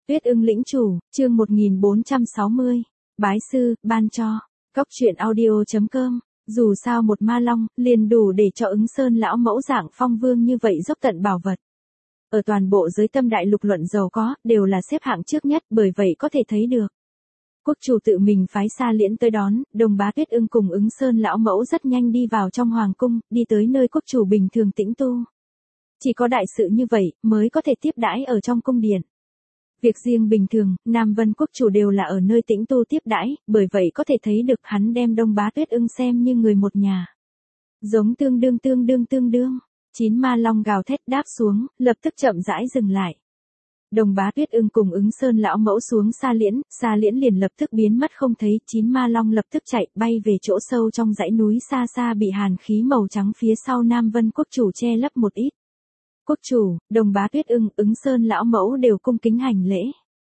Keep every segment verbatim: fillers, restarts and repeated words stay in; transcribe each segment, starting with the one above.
Tuyết ưng lĩnh chủ, chương một nghìn bốn trăm sáu mươi. Bái sư, ban cho. Cốc truyện audio chấm com. Dù sao một ma long, liền đủ để cho Ứng Sơn lão mẫu dạng phong vương như vậy dốc tận bảo vật. Ở toàn bộ giới tâm đại lục luận giàu có, đều là xếp hạng trước nhất, bởi vậy có thể thấy được. Quốc chủ tự mình phái Sa Liễn tới đón, Đồng Bá Tuyết ưng cùng Ứng Sơn lão mẫu rất nhanh đi vào trong hoàng cung, đi tới nơi quốc chủ bình thường tĩnh tu. Chỉ có đại sự như vậy, mới có thể tiếp đãi ở trong cung điện. Việc riêng bình thường, Nam Vân quốc chủ đều là ở nơi tĩnh tu tiếp đãi, bởi vậy có thể thấy được hắn đem Đông Bá Tuyết ưng xem như người một nhà. Giống tương đương tương đương tương đương, chín ma long gào thét đáp xuống, lập tức chậm rãi dừng lại. Đồng Bá Tuyết ưng cùng Ứng Sơn lão mẫu xuống Sa Liễn, Sa Liễn liền lập tức biến mất không thấy, chín ma long lập tức chạy bay về chỗ sâu trong dãy núi xa xa bị hàn khí màu trắng phía sau Nam Vân quốc chủ che lấp một ít. Quốc chủ, Đồng Bá Tuyết ưng, Ứng Sơn lão mẫu đều cung kính hành lễ.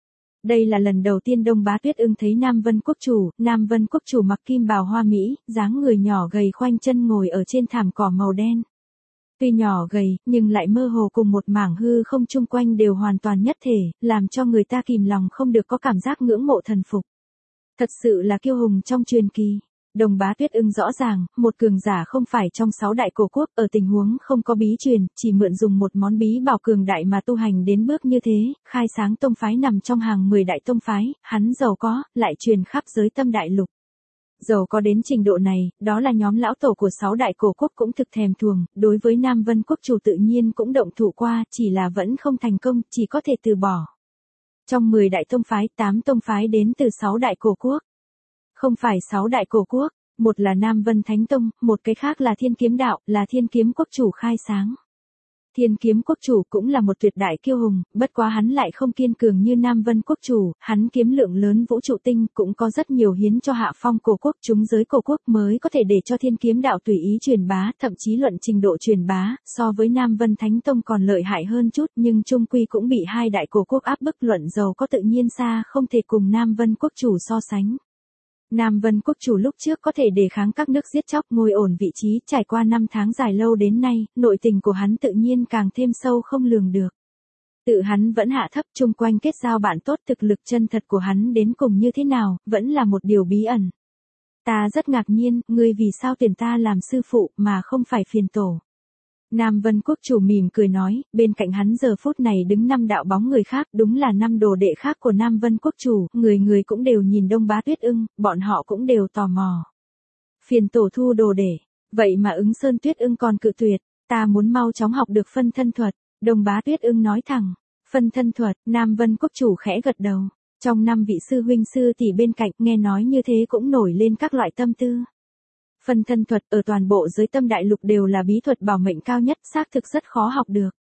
Đây là lần đầu tiên Đồng Bá Tuyết ưng thấy Nam Vân quốc chủ, Nam Vân quốc chủ mặc kim bào hoa mỹ, dáng người nhỏ gầy khoanh chân ngồi ở trên thảm cỏ màu đen. Tuy nhỏ gầy, nhưng lại mơ hồ cùng một mảng hư không chung quanh đều hoàn toàn nhất thể, làm cho người ta kìm lòng không được có cảm giác ngưỡng mộ thần phục. Thật sự là kiêu hùng trong truyền kỳ. Đồng Bá Tuyết ưng rõ ràng, một cường giả không phải trong sáu đại cổ quốc, ở tình huống không có bí truyền, chỉ mượn dùng một món bí bảo cường đại mà tu hành đến bước như thế, khai sáng tông phái nằm trong hàng mười đại tông phái, hắn giàu có, lại truyền khắp giới tâm đại lục. Giàu có đến trình độ này, đó là nhóm lão tổ của sáu đại cổ quốc cũng thực thèm thuồng, đối với Nam Vân quốc chủ tự nhiên cũng động thủ qua, chỉ là vẫn không thành công, chỉ có thể từ bỏ. Trong mười đại tông phái, tám tông phái đến từ sáu đại cổ quốc. Không phải sáu đại cổ quốc, một là Nam Vân Thánh Tông, một cái khác là Thiên Kiếm Đạo, là Thiên Kiếm quốc chủ khai sáng. Thiên Kiếm quốc chủ cũng là một tuyệt đại kiêu hùng, bất quá hắn lại không kiên cường như Nam Vân quốc chủ, hắn kiếm lượng lớn vũ trụ tinh, cũng có rất nhiều hiến cho hạ phong cổ quốc, chúng giới cổ quốc mới có thể để cho Thiên Kiếm Đạo tùy ý truyền bá, thậm chí luận trình độ truyền bá, so với Nam Vân Thánh Tông còn lợi hại hơn chút, nhưng chung quy cũng bị hai đại cổ quốc áp bức, luận giàu có tự nhiên xa không thể cùng Nam Vân quốc chủ so sánh. Nam Vân quốc chủ lúc trước có thể đề kháng các nước giết chóc, ngồi ổn vị trí, trải qua năm tháng dài lâu đến nay, nội tình của hắn tự nhiên càng thêm sâu không lường được. Tự hắn vẫn hạ thấp, chung quanh kết giao bạn tốt, thực lực chân thật của hắn đến cùng như thế nào, vẫn là một điều bí ẩn. Ta rất ngạc nhiên, ngươi vì sao tuyển ta làm sư phụ mà không phải phiền tổ. Nam Vân quốc chủ mỉm cười nói, bên cạnh hắn giờ phút này đứng năm đạo bóng người khác, đúng là năm đồ đệ khác của Nam Vân quốc chủ, người người cũng đều nhìn Đông Bá Tuyết ưng, bọn họ cũng đều tò mò. Phiền tổ thu đồ đệ, vậy mà Ứng Sơn Tuyết ưng còn cự tuyệt, ta muốn mau chóng học được phân thân thuật, Đông Bá Tuyết ưng nói thẳng. Phân thân thuật, Nam Vân quốc chủ khẽ gật đầu, trong năm vị sư huynh sư tỷ bên cạnh nghe nói như thế cũng nổi lên các loại tâm tư. Phân thân thuật ở toàn bộ giới tâm đại lục đều là bí thuật bảo mệnh cao nhất, xác thực rất khó học được.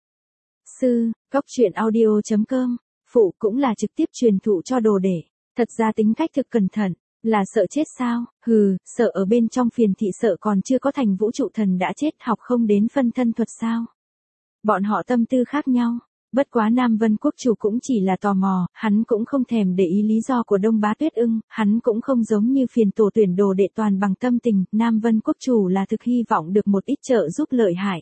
Sư, Cốc truyện audio chấm com, phụ cũng là trực tiếp truyền thụ cho đồ đệ, thật ra tính cách thực cẩn thận, là sợ chết sao, hừ, sợ ở bên trong phiền thị, sợ còn chưa có thành vũ trụ thần đã chết, học không đến phân thân thuật sao. Bọn họ tâm tư khác nhau. Bất quá Nam Vân quốc chủ cũng chỉ là tò mò, hắn cũng không thèm để ý lý do của Đông Bá Tuyết ưng, hắn cũng không giống như phiền tổ tuyển đồ đệ toàn bằng tâm tình, Nam Vân quốc chủ là thực hy vọng được một ít trợ giúp lợi hại.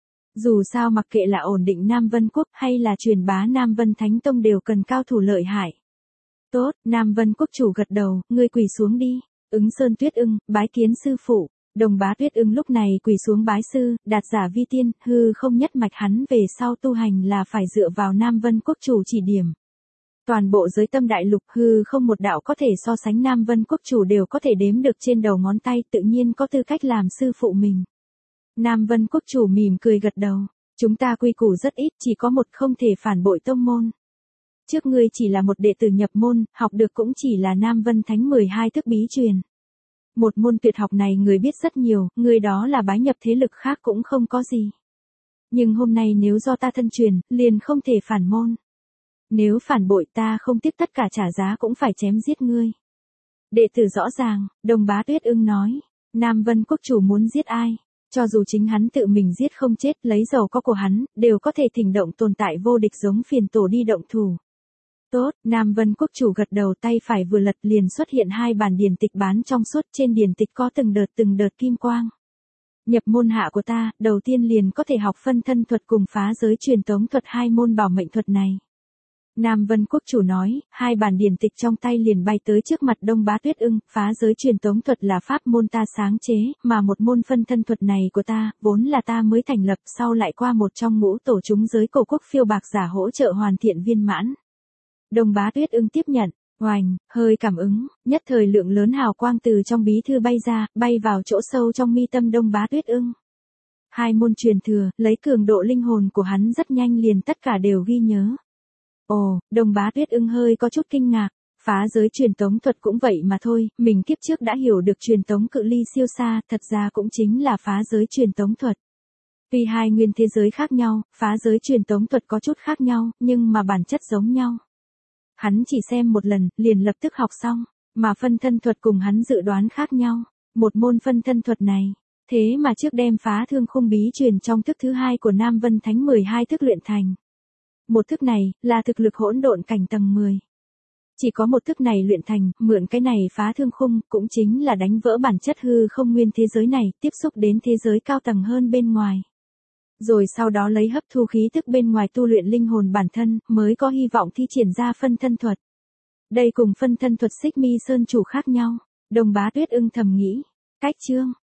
Dù sao mặc kệ là ổn định Nam Vân quốc hay là truyền bá Nam Vân Thánh Tông đều cần cao thủ lợi hại. Tốt, Nam Vân quốc chủ gật đầu, ngươi quỳ xuống đi, Ứng Sơn Tuyết ưng, bái kiến sư phụ. Đồng Bá Tuyết ưng lúc này quỳ xuống bái sư, đạt giả vi tiên, hư không nhất mạch, hắn về sau tu hành là phải dựa vào Nam Vân quốc chủ chỉ điểm. Toàn bộ giới tâm đại lục hư không một đạo có thể so sánh Nam Vân quốc chủ đều có thể đếm được trên đầu ngón tay, tự nhiên có tư cách làm sư phụ mình. Nam Vân quốc chủ mỉm cười gật đầu, chúng ta quy củ rất ít, chỉ có một, không thể phản bội tông môn. Trước ngươi chỉ là một đệ tử nhập môn, học được cũng chỉ là Nam Vân Thánh mười hai thức bí truyền. Một môn tuyệt học này người biết rất nhiều, người đó là bái nhập thế lực khác cũng không có gì. Nhưng hôm nay nếu do ta thân truyền, liền không thể phản môn. Nếu phản bội ta không tiếc tất cả trả giá cũng phải chém giết ngươi. Đệ tử rõ ràng, Đồng Bá Tuyết ưng nói, Nam Vân quốc chủ muốn giết ai? Cho dù chính hắn tự mình giết không chết, lấy giàu có của hắn, đều có thể thỉnh động tồn tại vô địch giống phiền tổ đi động thủ. Tốt, Nam Vân quốc chủ gật đầu, tay phải vừa lật liền xuất hiện hai bản điển tịch bán trong suốt, trên điển tịch có từng đợt từng đợt kim quang. Nhập môn hạ của ta, đầu tiên liền có thể học phân thân thuật cùng phá giới truyền tống thuật, hai môn bảo mệnh thuật này. Nam Vân Quốc chủ nói, hai bản điển tịch trong tay liền bay tới trước mặt Đông Bá Tuyết Ưng, phá giới truyền tống thuật là pháp môn ta sáng chế, mà một môn phân thân thuật này của ta, vốn là ta mới thành lập, sau lại qua một trong ngũ tổ chúng giới cổ quốc phiêu bạc giả hỗ trợ hoàn thiện viên mãn. Đông Bá Tuyết Ưng tiếp nhận, oành, hơi cảm ứng, nhất thời lượng lớn hào quang từ trong bí thư bay ra, bay vào chỗ sâu trong mi tâm Đông Bá Tuyết Ưng. Hai môn truyền thừa, lấy cường độ linh hồn của hắn rất nhanh liền tất cả đều ghi nhớ. Ồ, Đông Bá Tuyết Ưng hơi có chút kinh ngạc, phá giới truyền tống thuật cũng vậy mà thôi, mình kiếp trước đã hiểu được truyền tống cự ly siêu xa, thật ra cũng chính là phá giới truyền tống thuật. Tuy hai nguyên thế giới khác nhau, phá giới truyền tống thuật có chút khác nhau, nhưng mà bản chất giống nhau. Hắn chỉ xem một lần, liền lập tức học xong, mà phân thân thuật cùng hắn dự đoán khác nhau. Một môn phân thân thuật này, thế mà trước đem phá thương khung bí truyền trong thức thứ hai của Nam Vân Thánh mười hai thức luyện thành. Một thức này, là thực lực hỗn độn cảnh tầng mười. Chỉ có một thức này luyện thành, mượn cái này phá thương khung, cũng chính là đánh vỡ bản chất hư không nguyên thế giới này, tiếp xúc đến thế giới cao tầng hơn bên ngoài. Rồi sau đó lấy hấp thu khí tức bên ngoài tu luyện linh hồn bản thân, mới có hy vọng thi triển ra phân thân thuật. Đây cùng phân thân thuật Xích Mi Sơn chủ khác nhau, Đông Bá Tuyết Ưng thầm nghĩ. Cách chương